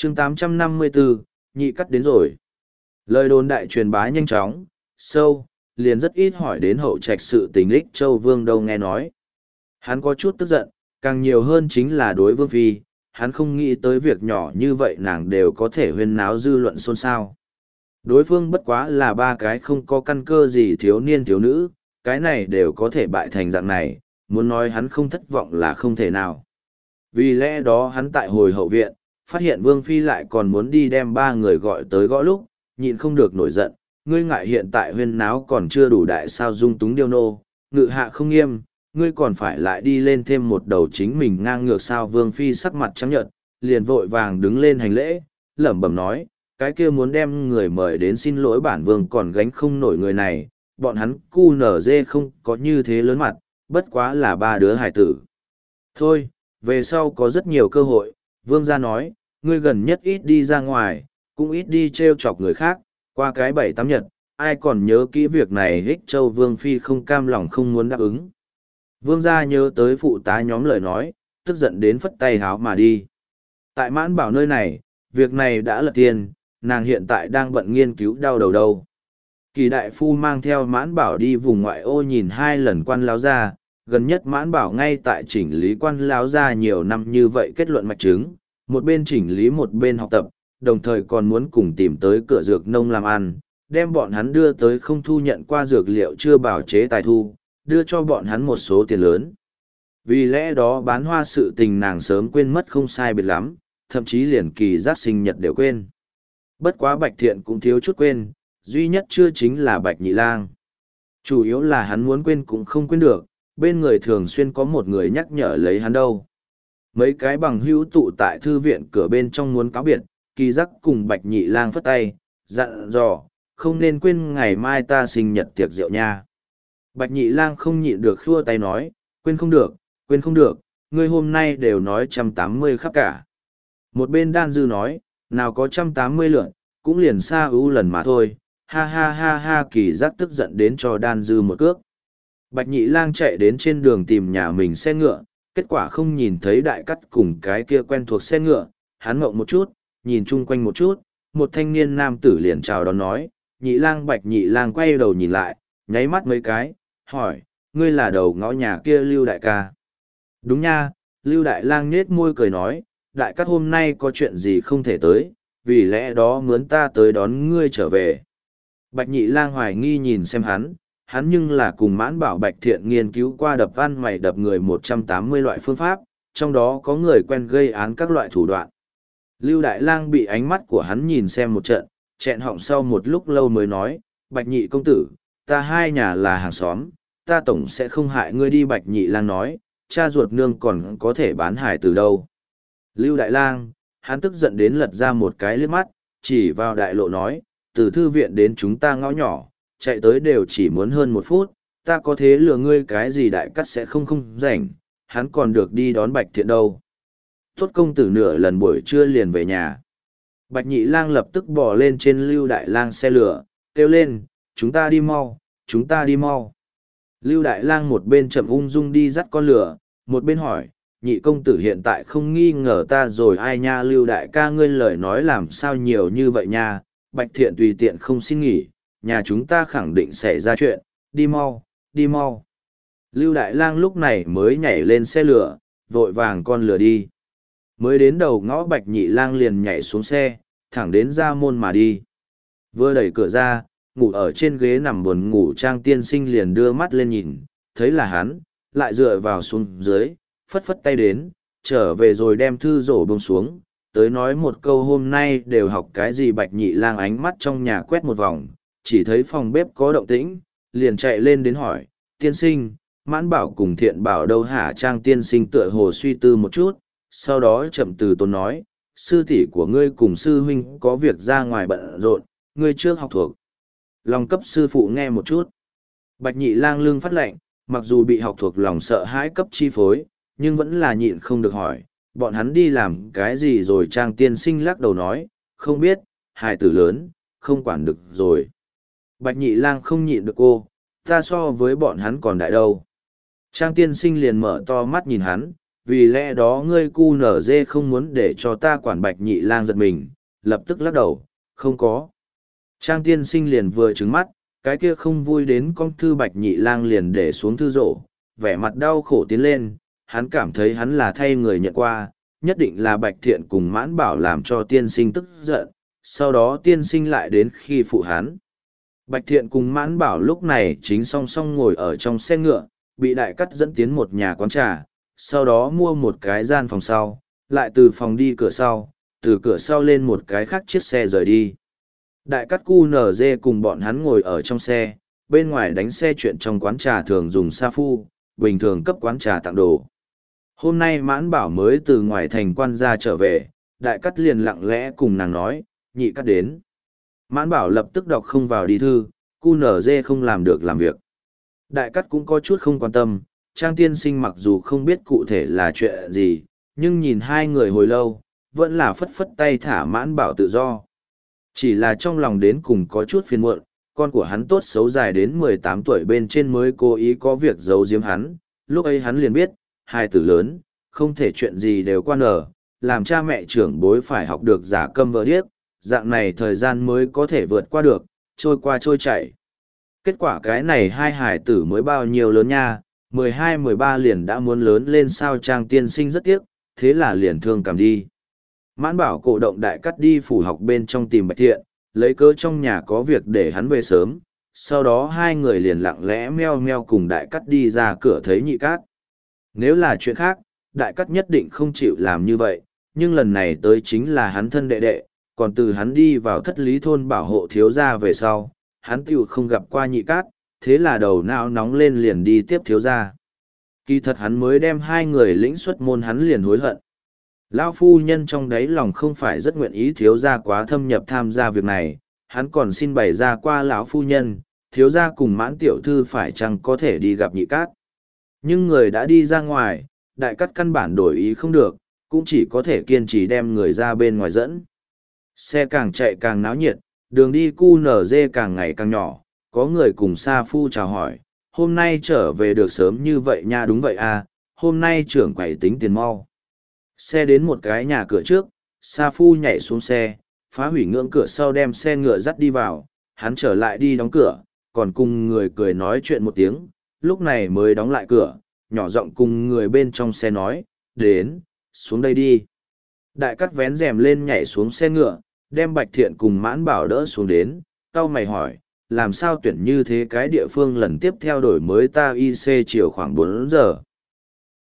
chương 854, nhị cắt đến rồi. Lời đồn đại truyền bá nhanh chóng, sâu, liền rất ít hỏi đến hậu trạch sự tình Ích Châu Vương đâu nghe nói. Hắn có chút tức giận, càng nhiều hơn chính là đối Vương Phi, hắn không nghĩ tới việc nhỏ như vậy nàng đều có thể huyên náo dư luận xôn xao. Đối phương bất quá là ba cái không có căn cơ gì thiếu niên thiếu nữ, cái này đều có thể bại thành dạng này, muốn nói hắn không thất vọng là không thể nào. Vì lẽ đó hắn tại hồi hậu viện, phát hiện Vương Phi lại còn muốn đi đem ba người gọi tới gõ lúc, nhịn không được nổi giận, ngươi ngại hiện tại huyên náo còn chưa đủ đại sao dung túng điêu nô, ngự hạ không nghiêm, ngươi còn phải lại đi lên thêm một đầu chính mình ngang ngược sao. Vương Phi sắc mặt trắng nhợt, liền vội vàng đứng lên hành lễ, lẩm bẩm nói, cái kia muốn đem người mời đến xin lỗi bản vương còn gánh không nổi người này, bọn hắn cu nở dê không có như thế lớn mặt, bất quá là ba đứa hải tử. Thôi, về sau có rất nhiều cơ hội, vương gia nói, ngươi gần nhất ít đi ra ngoài, cũng ít đi trêu chọc người khác, qua cái 7-8 nhật, ai còn nhớ kỹ việc này. Ích Châu Vương Phi không cam lòng không muốn đáp ứng. Vương gia nhớ tới phụ tá nhóm lời nói, tức giận đến phất tay háo mà đi. Tại Mãn Bảo nơi này, việc này đã lật tiền, nàng hiện tại đang bận nghiên cứu đau đầu đâu. Kỳ đại phu mang theo Mãn Bảo đi vùng ngoại ô nhìn 2 lần quan láo gia, gần nhất Mãn Bảo ngay tại chỉnh lý quan láo gia nhiều năm như vậy kết luận mạch chứng, một bên chỉnh lý một bên học tập, đồng thời còn muốn cùng tìm tới cửa dược nông làm ăn, đem bọn hắn đưa tới không thu nhận qua dược liệu chưa bảo chế tài thu, đưa cho bọn hắn một số tiền lớn. Vì lẽ đó bán hoa sự tình nàng sớm quên mất không sai biệt lắm, thậm chí liền kỳ giác sinh nhật đều quên. Bất quá Bạch Thiện cũng thiếu chút quên, duy nhất chưa chính là Bạch Nhị Lang. Chủ yếu là hắn muốn quên cũng không quên được, bên người thường xuyên có một người nhắc nhở lấy hắn đâu. Mấy cái bằng hữu tụ tại thư viện cửa bên trong muốn cáo biệt, kỳ giác cùng Bạch Nhị Lang phất tay, dặn dò, không nên quên ngày mai ta sinh nhật tiệc rượu nha. Bạch Nhị Lang không nhịn được khua tay nói, quên không được, ngươi hôm nay đều nói 180 khắp cả. Một bên Đan Dư nói, nào có 180 lượn, cũng liền xa ưu lần mà thôi, ha ha ha ha. Kỳ giác tức giận đến cho Đan Dư một cước. Bạch Nhị Lang chạy đến trên đường tìm nhà mình xe ngựa, kết quả không nhìn thấy Đại Cắt cùng cái kia quen thuộc xe ngựa, hắn ngộng một chút, nhìn chung quanh một chút, một thanh niên nam tử liền chào đón nói, Nhị Lang. Bạch Nhị Lang quay đầu nhìn lại, nháy mắt mấy cái, hỏi, ngươi là đầu ngõ nhà kia Lưu đại ca? Đúng nha. Lưu Đại Lang nhếch môi cười nói, Đại Cắt hôm nay có chuyện gì không thể tới, vì lẽ đó mướn ta tới đón ngươi trở về. Bạch Nhị Lang hoài nghi nhìn xem hắn nhưng là cùng Mãn Bảo Bạch Thiện nghiên cứu qua đập ăn mày đập người 180 loại phương pháp, trong đó có người quen gây án các loại thủ đoạn. Lưu Đại Lang bị ánh mắt của hắn nhìn xem một trận, chẹn họng sau một lúc lâu mới nói, Bạch Nhị công tử, ta hai nhà là hàng xóm, ta tổng sẽ không hại ngươi đi. Bạch Nhị Lang nói, cha ruột nương còn có thể bán hải từ đâu. Lưu Đại Lang, hắn tức giận đến lật ra một cái liếc mắt, chỉ vào đại lộ nói, từ thư viện đến chúng ta ngõ nhỏ, chạy tới đều chỉ muốn hơn 1 phút, ta có thế lừa ngươi cái gì. Đại Cắt sẽ không rảnh, hắn còn được đi đón Bạch Thiện đâu. Tốt công tử nửa lần buổi trưa liền về nhà. Bạch Nhị Lang lập tức bò lên trên Lưu Đại Lang xe lửa, kêu lên, chúng ta đi mau, chúng ta đi mau. Lưu Đại Lang một bên chậm ung dung đi dắt con lửa, một bên hỏi, Nhị công tử hiện tại không nghi ngờ ta rồi ai nha? Lưu đại ca ngươi lời nói làm sao nhiều như vậy nha? Bạch Thiện tùy tiện không xin nghỉ, nhà chúng ta khẳng định xảy ra chuyện, đi mau, đi mau. Lưu Đại Lang lúc này mới nhảy lên xe lửa, vội vàng con lửa đi. Mới đến đầu ngõ Bạch Nhị Lang liền nhảy xuống xe, thẳng đến ra môn mà đi. Vừa đẩy cửa ra, ngủ ở trên ghế nằm buồn ngủ Trang tiên sinh liền đưa mắt lên nhìn, thấy là hắn, lại dựa vào xuống dưới, phất phất tay đến, trở về rồi đem thư rổ buông xuống, tới nói một câu hôm nay đều học cái gì. Bạch Nhị Lang ánh mắt trong nhà quét một vòng, chỉ thấy phòng bếp có động tĩnh, liền chạy lên đến hỏi, tiên sinh, Mãn Bảo cùng Thiện Bảo đâu hả? Trang tiên sinh tựa hồ suy tư một chút, sau đó chậm từ tốn nói, sư tỷ của ngươi cùng sư huynh có việc ra ngoài bận rộn, ngươi trước học thuộc lòng cấp sư phụ nghe một chút. Bạch Nhị Lang lưng phát lệnh, mặc dù bị học thuộc lòng sợ hãi cấp chi phối, nhưng vẫn là nhịn không được hỏi, bọn hắn đi làm cái gì rồi? Trang tiên sinh lắc đầu nói, không biết, hài tử lớn, không quản được rồi. Bạch Nhị Lang không nhịn được cô, ta so với bọn hắn còn đại đâu. Trang tiên sinh liền mở to mắt nhìn hắn, vì lẽ đó ngươi cu nở dê không muốn để cho ta quản Bạch Nhị Lang giật mình, lập tức lắc đầu, không có. Trang tiên sinh liền vừa trứng mắt, cái kia không vui đến con thư Bạch Nhị Lang liền để xuống thư rổ, vẻ mặt đau khổ tiến lên, hắn cảm thấy hắn là thay người nhận qua, nhất định là Bạch Thiện cùng Mãn Bảo làm cho tiên sinh tức giận, sau đó tiên sinh lại đến khi phụ hắn. Bạch Thiện cùng Mãn Bảo lúc này chính song song ngồi ở trong xe ngựa, bị đại cắt dẫn tiến một nhà quán trà, sau đó mua một cái gian phòng sau, lại từ phòng đi cửa sau, từ cửa sau lên một cái khác chiếc xe rời đi. Đại cắt cu nở dê cùng bọn hắn ngồi ở trong xe, bên ngoài đánh xe chuyện trong quán trà thường dùng sa phu, bình thường cấp quán trà tặng đồ. Hôm nay Mãn Bảo mới từ ngoài thành quan ra trở về, đại cắt liền lặng lẽ cùng nàng nói, nhị cắt đến. Mãn Bảo lập tức đọc không vào đi thư, cu nở dê không làm được làm việc. Đại cắt cũng có chút không quan tâm, Trang tiên sinh mặc dù không biết cụ thể là chuyện gì, nhưng nhìn hai người hồi lâu, vẫn là phất phất tay thả Mãn Bảo tự do. Chỉ là trong lòng đến cùng có chút phiền muộn, con của hắn tốt xấu dài đến 18 tuổi bên trên mới cố ý có việc giấu giếm hắn, lúc ấy hắn liền biết, hai tử lớn, không thể chuyện gì đều quan ở, làm cha mẹ trưởng bối phải học được giả câm vợ điếc, dạng này thời gian mới có thể vượt qua được, trôi qua trôi chảy. Kết quả cái này hai hải tử mới bao nhiêu lớn nha, 12-13 liền đã muốn lớn lên sao. Trang tiên sinh rất tiếc, thế là liền thương cảm đi. Mãn Bảo cổ động đại cắt đi phủ học bên trong tìm Bạch Thiện, lấy cớ trong nhà có việc để hắn về sớm, sau đó hai người liền lặng lẽ meo meo cùng đại cắt đi ra cửa thấy nhị cát. Nếu là chuyện khác, đại cắt nhất định không chịu làm như vậy, nhưng lần này tới chính là hắn thân đệ đệ, còn từ hắn đi vào thất lý thôn bảo hộ thiếu gia về sau, hắn tiểu không gặp qua nhị cát, thế là đầu não nóng lên liền đi tiếp thiếu gia. Kỳ thật hắn mới đem hai người lĩnh xuất môn hắn liền hối hận. Lão phu nhân trong đáy lòng không phải rất nguyện ý thiếu gia quá thâm nhập tham gia việc này, hắn còn xin bày ra qua lão phu nhân, thiếu gia cùng Mãn tiểu thư phải chăng có thể đi gặp nhị cát. Nhưng người đã đi ra ngoài, đại cắt căn bản đổi ý không được, cũng chỉ có thể kiên trì đem người ra bên ngoài dẫn. Xe càng chạy càng náo nhiệt, đường đi cu nở dê càng ngày càng nhỏ, có người cùng Sa Phu chào hỏi, hôm nay trở về được sớm như vậy nha. Đúng vậy à, hôm nay trưởng quầy tính tiền mau. Xe đến một cái nhà cửa trước, Sa Phu nhảy xuống xe, phá hủy ngưỡng cửa sau đem xe ngựa dắt đi vào, hắn trở lại đi đóng cửa, còn cùng người cười nói chuyện một tiếng, lúc này mới đóng lại cửa, nhỏ giọng cùng người bên trong xe nói, đến, xuống đây đi. Đại cắt vén rèm lên nhảy xuống xe ngựa, đem Bạch Thiện cùng Mãn Bảo đỡ xuống đến, cau mày hỏi, làm sao tuyển như thế cái địa phương lần tiếp theo đổi mới ta IC chiều khoảng 4 giờ.